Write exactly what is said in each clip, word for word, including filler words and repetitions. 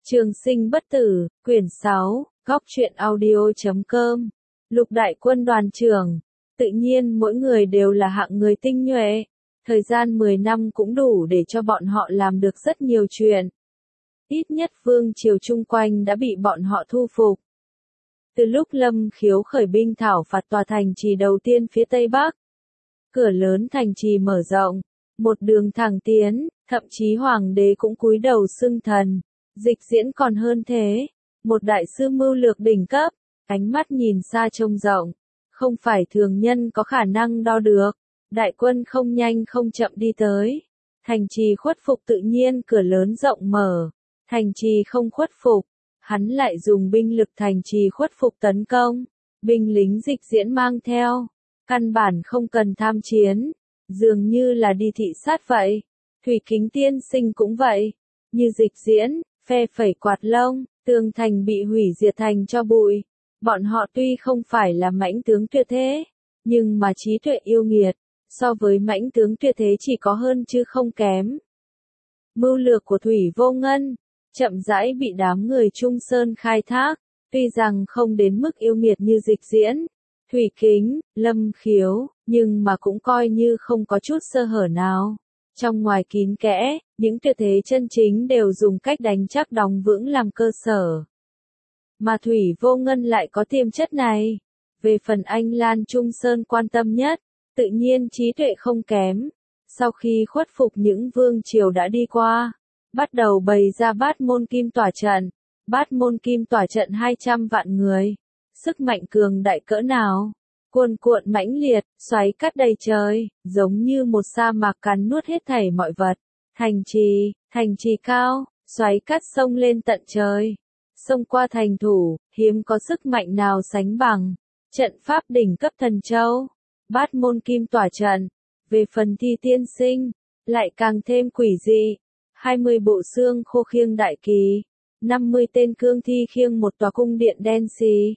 Trường sinh bất tử, quyển sáu, góc truyện audio chấm com. Lục đại quân đoàn trưởng, tự nhiên mỗi người đều là hạng người tinh nhuệ. Thời gian mười năm cũng đủ để cho bọn họ làm được rất nhiều chuyện. Ít nhất vương triều chung quanh đã bị bọn họ thu phục. Từ lúc Lâm Khiếu khởi binh thảo phạt tòa thành trì đầu tiên phía Tây Bắc, cửa lớn thành trì mở rộng, một đường thẳng tiến, thậm chí hoàng đế cũng cúi đầu xưng thần. Dịch Diễn còn hơn thế, một đại sư mưu lược đỉnh cấp, ánh mắt nhìn xa trông rộng, không phải thường nhân có khả năng đo được. Đại quân không nhanh không chậm đi tới, thành trì khuất phục tự nhiên cửa lớn rộng mở, thành trì không khuất phục, hắn lại dùng binh lực thành trì khuất phục tấn công, binh lính Dịch Diễn mang theo, căn bản không cần tham chiến, dường như là đi thị sát vậy. Thủy Kính tiên sinh cũng vậy, như Dịch Diễn, phe phẩy quạt lông, tường thành bị hủy diệt thành cho bụi. Bọn họ tuy không phải là mãnh tướng tuyệt thế, nhưng mà trí tuệ yêu nghiệt, so với mãnh tướng tuyệt thế chỉ có hơn chứ không kém. Mưu lược của Thủy Vô Ngân, chậm rãi bị đám người Trung Sơn khai thác, tuy rằng không đến mức yêu nghiệt như Dịch Diễn, Thủy Kính, Lâm Khiếu, nhưng mà cũng coi như không có chút sơ hở nào. Trong ngoài kín kẽ, những tuyệt thế chân chính đều dùng cách đánh chắc đóng vững làm cơ sở. Mà Thủy Vô Ngân lại có tiềm chất này. Về phần anh Lan Trung Sơn quan tâm nhất, tự nhiên trí tuệ không kém. Sau khi khuất phục những vương triều đã đi qua, bắt đầu bày ra bát môn kim tỏa trận. Bát môn kim tỏa trận hai trăm vạn người. Sức mạnh cường đại cỡ nào? Cuồn cuộn mãnh liệt, xoáy cắt đầy trời, giống như một sa mạc cắn nuốt hết thảy mọi vật. Thành trì, thành trì cao, xoáy cắt sông lên tận trời. Xông qua thành thủ, hiếm có sức mạnh nào sánh bằng. Trận pháp đỉnh cấp thần châu, bát môn kim tỏa trận. Về phần Thi tiên sinh, lại càng thêm quỷ dị. hai mươi bộ xương khô khiêng đại kỳ, năm mươi tên cương thi khiêng một tòa cung điện đen xì.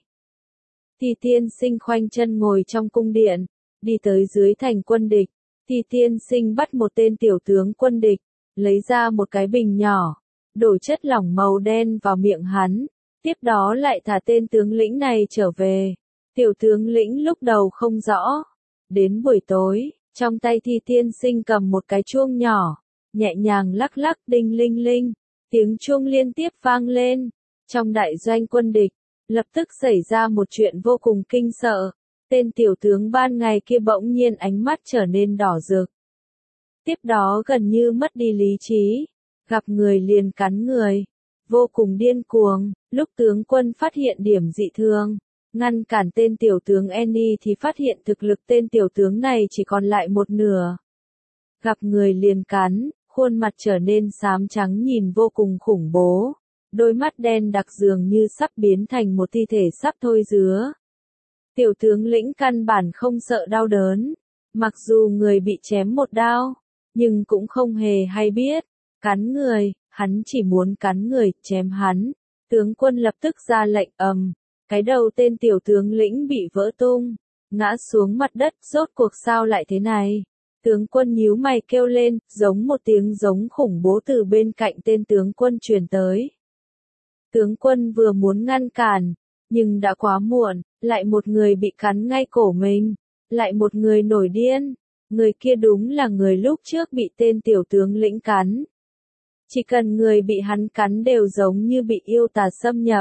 Thi tiên sinh khoanh chân ngồi trong cung điện, đi tới dưới thành quân địch. Thi tiên sinh bắt một tên tiểu tướng quân địch, lấy ra một cái bình nhỏ, đổ chất lỏng màu đen vào miệng hắn, tiếp đó lại thả tên tướng lĩnh này trở về. Tiểu tướng lĩnh lúc đầu không rõ. Đến buổi tối, trong tay Thi tiên sinh cầm một cái chuông nhỏ, nhẹ nhàng lắc lắc đinh linh linh, tiếng chuông liên tiếp vang lên. Trong đại doanh quân địch, lập tức xảy ra một chuyện vô cùng kinh sợ. Tên tiểu tướng ban ngày kia bỗng nhiên ánh mắt trở nên đỏ rực. Tiếp đó gần như mất đi lý trí, gặp người liền cắn người, vô cùng điên cuồng. Lúc tướng quân phát hiện điểm dị thường, ngăn cản tên tiểu tướng Annie thì phát hiện thực lực tên tiểu tướng này chỉ còn lại một nửa. Gặp người liền cắn, khuôn mặt trở nên xám trắng nhìn vô cùng khủng bố. Đôi mắt đen đặc dường như sắp biến thành một thi thể sắp thôi dứa. Tiểu tướng lĩnh căn bản không sợ đau đớn. Mặc dù người bị chém một đao, nhưng cũng không hề hay biết. Cắn người, hắn chỉ muốn cắn người, chém hắn. Tướng quân lập tức ra lệnh ầm. Cái đầu tên tiểu tướng lĩnh bị vỡ tung, ngã xuống mặt đất. Rốt cuộc sao lại thế này? Tướng quân nhíu mày kêu lên, giống một tiếng giống khủng bố từ bên cạnh tên tướng quân truyền tới. Tướng quân vừa muốn ngăn cản, nhưng đã quá muộn, lại một người bị cắn ngay cổ mình, lại một người nổi điên. Người kia đúng là người lúc trước bị tên tiểu tướng lĩnh cắn. Chỉ cần người bị hắn cắn đều giống như bị yêu tà xâm nhập.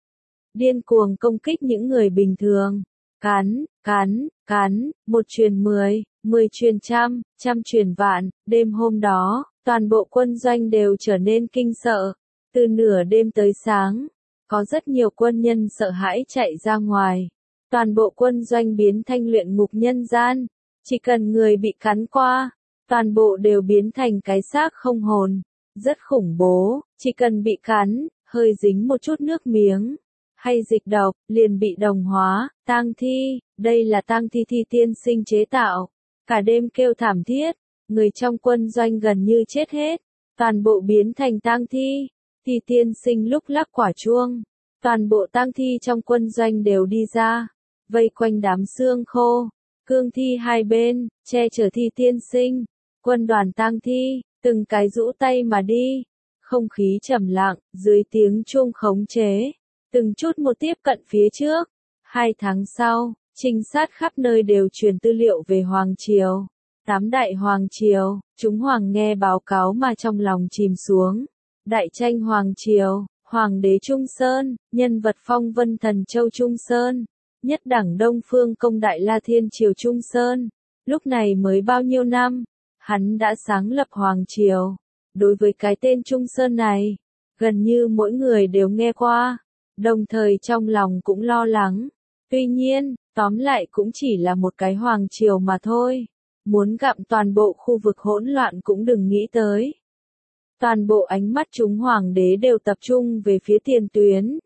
Điên cuồng công kích những người bình thường. Cắn, cắn, cắn, một truyền mười, mười truyền trăm, trăm truyền vạn. Đêm hôm đó, toàn bộ quân doanh đều trở nên kinh sợ. Từ nửa đêm tới sáng, có rất nhiều quân nhân sợ hãi chạy ra ngoài. Toàn bộ quân doanh biến thành luyện ngục nhân gian. Chỉ cần người bị cắn qua, toàn bộ đều biến thành cái xác không hồn. Rất khủng bố, chỉ cần bị cắn, hơi dính một chút nước miếng, hay dịch độc, liền bị đồng hóa. Tang thi, đây là tang thi Thi tiên sinh chế tạo. Cả đêm kêu thảm thiết, người trong quân doanh gần như chết hết. Toàn bộ biến thành tang thi. Thi tiên sinh lúc lắc quả chuông, toàn bộ tang thi trong quân doanh đều đi ra, vây quanh đám xương khô, cương thi hai bên, che chở Thi tiên sinh. Quân đoàn tang thi, từng cái rũ tay mà đi, Không khí trầm lặng, dưới tiếng chuông khống chế, từng chút một tiếp cận phía trước. Hai tháng sau, trinh sát khắp nơi đều truyền tư liệu về Hoàng Triều. Tám đại Hoàng Triều, chúng Hoàng nghe báo cáo mà trong lòng chìm xuống. Đại tranh Hoàng Triều, Hoàng đế Trung Sơn, nhân vật phong vân thần châu Trung Sơn, nhất đẳng Đông Phương công Đại La Thiên Triều Trung Sơn. Lúc này mới bao nhiêu năm, hắn đã sáng lập Hoàng Triều. Đối với cái tên Trung Sơn này, gần như mỗi người đều nghe qua, đồng thời trong lòng cũng lo lắng. Tuy nhiên, tóm lại cũng chỉ là một cái Hoàng Triều mà thôi. Muốn gặm toàn bộ khu vực hỗn loạn cũng đừng nghĩ tới. Toàn bộ ánh mắt chúng Hoàng đế đều tập trung về phía tiền tuyến.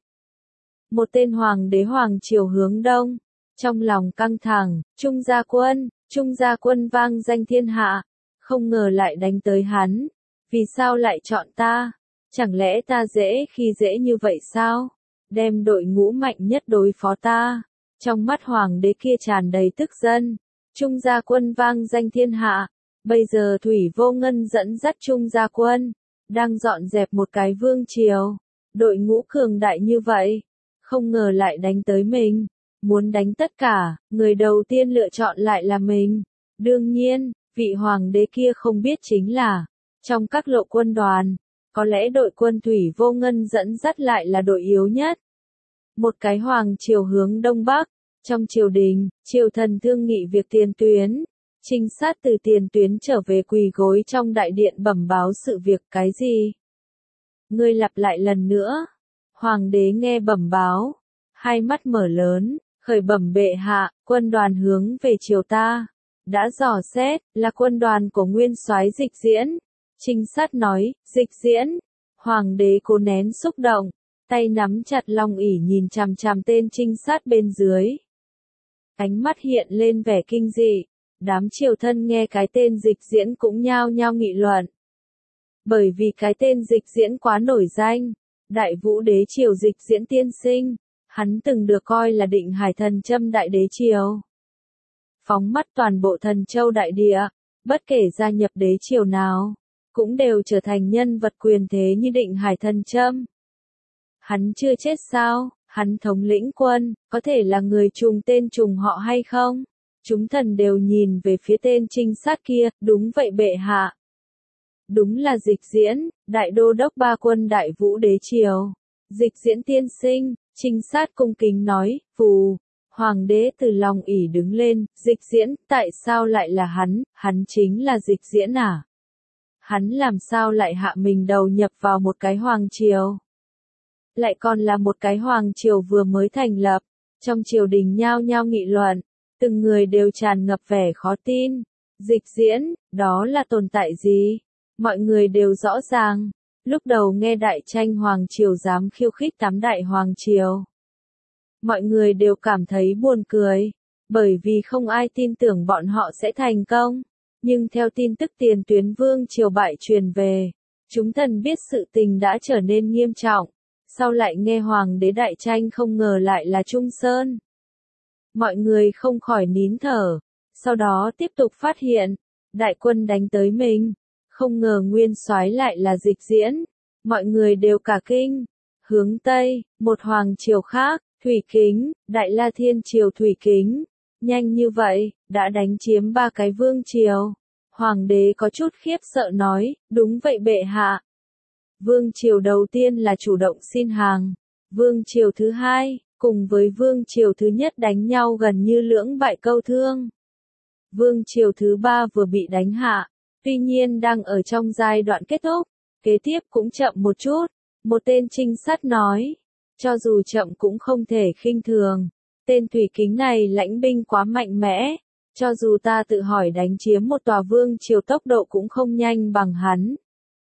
Một tên Hoàng đế Hoàng Triều hướng đông, trong lòng căng thẳng, Trung Gia Quân, Trung Gia Quân vang danh thiên hạ, không ngờ lại đánh tới hắn. Vì sao lại chọn ta? Chẳng lẽ ta dễ khi dễ như vậy sao? Đem đội ngũ mạnh nhất đối phó ta. Trong mắt Hoàng đế kia tràn đầy tức giận. Trung Gia Quân vang danh thiên hạ. Bây giờ Thủy Vô Ngân dẫn dắt Trung Gia Quân, đang dọn dẹp một cái vương triều. Đội ngũ cường đại như vậy, không ngờ lại đánh tới mình. Muốn đánh tất cả, người đầu tiên lựa chọn lại là mình. Đương nhiên, vị Hoàng đế kia không biết chính là, trong các lộ quân đoàn, có lẽ đội quân Thủy Vô Ngân dẫn dắt lại là đội yếu nhất. Một cái Hoàng Triều hướng Đông Bắc, trong triều đình, triều thần thương nghị việc tiền tuyến. Trinh sát từ tiền tuyến trở về quỳ gối trong đại điện bẩm báo sự việc. Cái gì? Ngươi lặp lại lần nữa. Hoàng đế nghe bẩm báo, hai mắt mở lớn, khởi bẩm bệ hạ, quân đoàn hướng về triều ta. Đã dò xét, là quân đoàn của nguyên soái Dịch Diễn. Trinh sát nói, Dịch Diễn. Hoàng đế cố nén xúc động, tay nắm chặt long ỷ nhìn chằm chằm tên trinh sát bên dưới. Ánh mắt hiện lên vẻ kinh dị, đám triều thân nghe cái tên Dịch Diễn cũng nhao nhao nghị luận. Bởi vì cái tên Dịch Diễn quá nổi danh, Đại Vũ đế triều Dịch Diễn tiên sinh, hắn từng được coi là định hải thần châm đại đế triều. Phóng mắt toàn bộ thần châu đại địa, bất kể gia nhập đế triều nào, cũng đều trở thành nhân vật quyền thế như định hải thần châm. Hắn chưa chết sao? Hắn thống lĩnh quân, có thể là người trùng tên trùng họ hay không? Chúng thần đều nhìn về phía tên trinh sát kia, đúng vậy bệ hạ. Đúng là Dịch Diễn, đại đô đốc ba quân Đại Vũ đế triều. Dịch Diễn tiên sinh, trinh sát cung kính nói, phù. Hoàng đế từ lòng ỷ đứng lên, Dịch Diễn, tại sao lại là hắn, hắn chính là Dịch Diễn à? Hắn làm sao lại hạ mình đầu nhập vào một cái Hoàng Triều? Lại còn là một cái Hoàng Triều vừa mới thành lập. Trong triều đình nhao nhao nghị luận, từng người đều tràn ngập vẻ khó tin. Dịch Diễn, đó là tồn tại gì? Mọi người đều rõ ràng. Lúc đầu nghe đại tranh Hoàng Triều dám khiêu khích tám đại Hoàng Triều, mọi người đều cảm thấy buồn cười, bởi vì không ai tin tưởng bọn họ sẽ thành công. Nhưng theo tin tức tiền tuyến vương triều bại truyền về, chúng thần biết sự tình đã trở nên nghiêm trọng. Sau lại nghe Hoàng đế đại tranh không ngờ lại là Trung Sơn. Mọi người không khỏi nín thở, sau đó tiếp tục phát hiện, đại quân đánh tới mình, không ngờ nguyên soái lại là Dịch Diễn. Mọi người đều cả kinh. Hướng Tây, một Hoàng Triều khác, Thủy Kính, Đại La Thiên Triều Thủy Kính. Nhanh như vậy, đã đánh chiếm ba cái vương triều. Hoàng đế có chút khiếp sợ nói, đúng vậy bệ hạ. Vương triều đầu tiên là chủ động xin hàng. Vương triều thứ hai, cùng với vương triều thứ nhất đánh nhau gần như lưỡng bại câu thương. Vương triều thứ ba vừa bị đánh hạ, tuy nhiên đang ở trong giai đoạn kết thúc, kế tiếp cũng chậm một chút. Một tên trinh sát nói, cho dù chậm cũng không thể khinh thường. Tên Thủy Kính này lãnh binh quá mạnh mẽ, cho dù ta tự hỏi đánh chiếm một tòa vương triều tốc độ cũng không nhanh bằng hắn.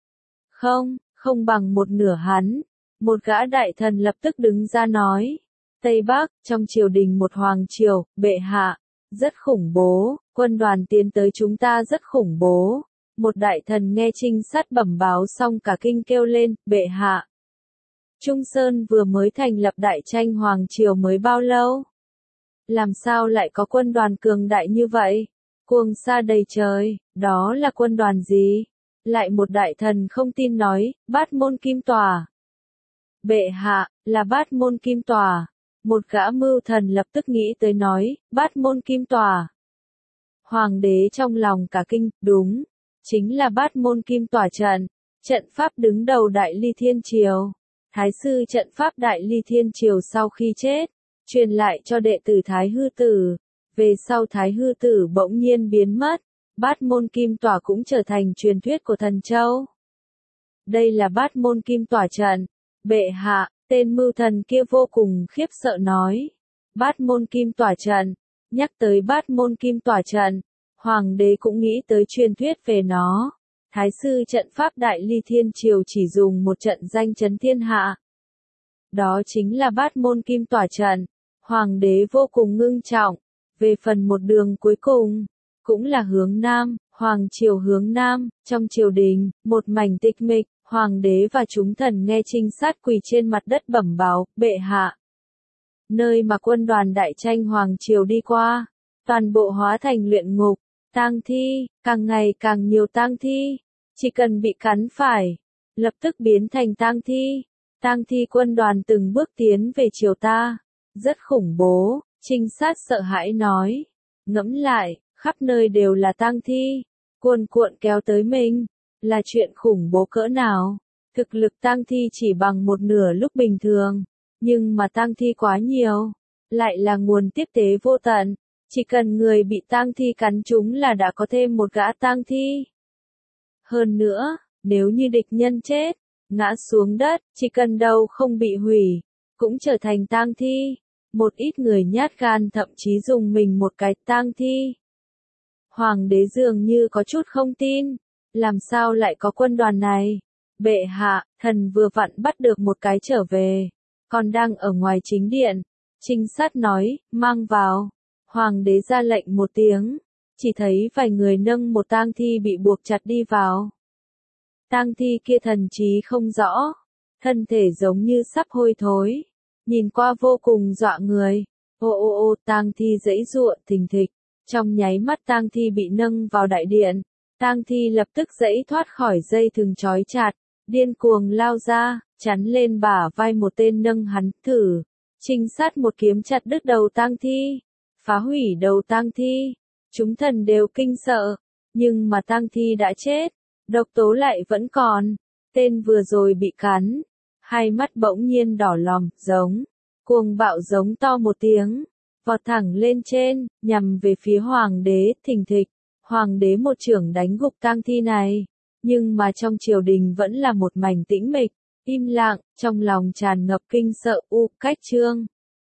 Không, không bằng một nửa hắn. Một gã đại thần lập tức đứng ra nói. Tây Bắc, trong triều đình một hoàng triều, bệ hạ, rất khủng bố, quân đoàn tiến tới chúng ta rất khủng bố. Một đại thần nghe trinh sát bẩm báo xong cả kinh kêu lên, bệ hạ. Trung Sơn vừa mới thành lập đại tranh hoàng triều mới bao lâu? Làm sao lại có quân đoàn cường đại như vậy? Cuồng sa đầy trời, đó là quân đoàn gì? Lại một đại thần không tin nói, Bát Môn Kim Tòa. Bệ hạ, là Bát Môn Kim Tòa. Một gã mưu thần lập tức nghĩ tới nói, Bát Môn Kim Tòa. Hoàng đế trong lòng cả kinh, đúng, chính là Bát Môn Kim Tòa trận, trận pháp đứng đầu Đại Ly Thiên Triều. Thái sư trận pháp Đại Ly Thiên Triều sau khi chết, truyền lại cho đệ tử Thái Hư Tử. Về sau Thái Hư Tử bỗng nhiên biến mất, Bát Môn Kim Tòa cũng trở thành truyền thuyết của Thần Châu. Đây là Bát Môn Kim Tòa trận. Bệ hạ, tên mưu thần kia vô cùng khiếp sợ nói. Bát Môn Kim Tòa trận. Nhắc tới Bát Môn Kim Tòa trận, Hoàng đế cũng nghĩ tới truyền thuyết về nó. Thái sư trận pháp Đại Ly Thiên Triều chỉ dùng một trận danh chấn thiên hạ. Đó chính là Bát Môn Kim Tòa trận. Hoàng đế vô cùng ngưng trọng. Về phần một đường cuối cùng, cũng là hướng Nam, Hoàng triều hướng Nam, trong triều đình, một mảnh tịch mịch, Hoàng đế và chúng thần nghe trinh sát quỳ trên mặt đất bẩm báo, bệ hạ. Nơi mà quân đoàn đại tranh Hoàng triều đi qua, toàn bộ hóa thành luyện ngục, tang thi, càng ngày càng nhiều tang thi, chỉ cần bị cắn phải, lập tức biến thành tang thi. Tang thi quân đoàn từng bước tiến về triều ta, rất khủng bố, trinh sát sợ hãi nói, ngẫm lại, khắp nơi đều là tang thi, cuồn cuộn kéo tới mình, là chuyện khủng bố cỡ nào. Thực lực tang thi chỉ bằng một nửa lúc bình thường, nhưng mà tang thi quá nhiều, lại là nguồn tiếp tế vô tận, chỉ cần người bị tang thi cắn trúng là đã có thêm một gã tang thi. Hơn nữa, nếu như địch nhân chết, ngã xuống đất, chỉ cần đầu không bị hủy, cũng trở thành tang thi. Một ít người nhát gan thậm chí dùng mình một cái tang thi. Hoàng đế dường như có chút không tin, làm sao lại có quân đoàn này? Bệ hạ, thần vừa vặn bắt được một cái trở về, còn đang ở ngoài chính điện. Trinh sát nói, mang vào. Hoàng đế ra lệnh một tiếng, chỉ thấy vài người nâng một tang thi bị buộc chặt đi vào. Tang thi kia thần trí không rõ, thân thể giống như sắp hôi thối, nhìn qua vô cùng dọa người. Ô ô ô, tang thi giãy giụa thình thịch, trong nháy mắt tang thi bị nâng vào đại điện, tang thi lập tức giãy thoát khỏi dây thừng trói chặt, điên cuồng lao ra, chắn lên bả vai một tên nâng hắn, thử. Trinh sát một kiếm chặt đứt đầu tang thi, phá hủy đầu tang thi. Chúng thần đều kinh sợ, nhưng mà tang thi đã chết, độc tố lại vẫn còn. Tên vừa rồi bị cắn, hai mắt bỗng nhiên đỏ lòm, giống, cuồng bạo giống to một tiếng, vọt thẳng lên trên, nhằm về phía hoàng đế, thình thịch. Hoàng đế một chưởng đánh gục tang thi này, nhưng mà trong triều đình vẫn là một mảnh tĩnh mịch, im lặng, trong lòng tràn ngập kinh sợ. U cách chương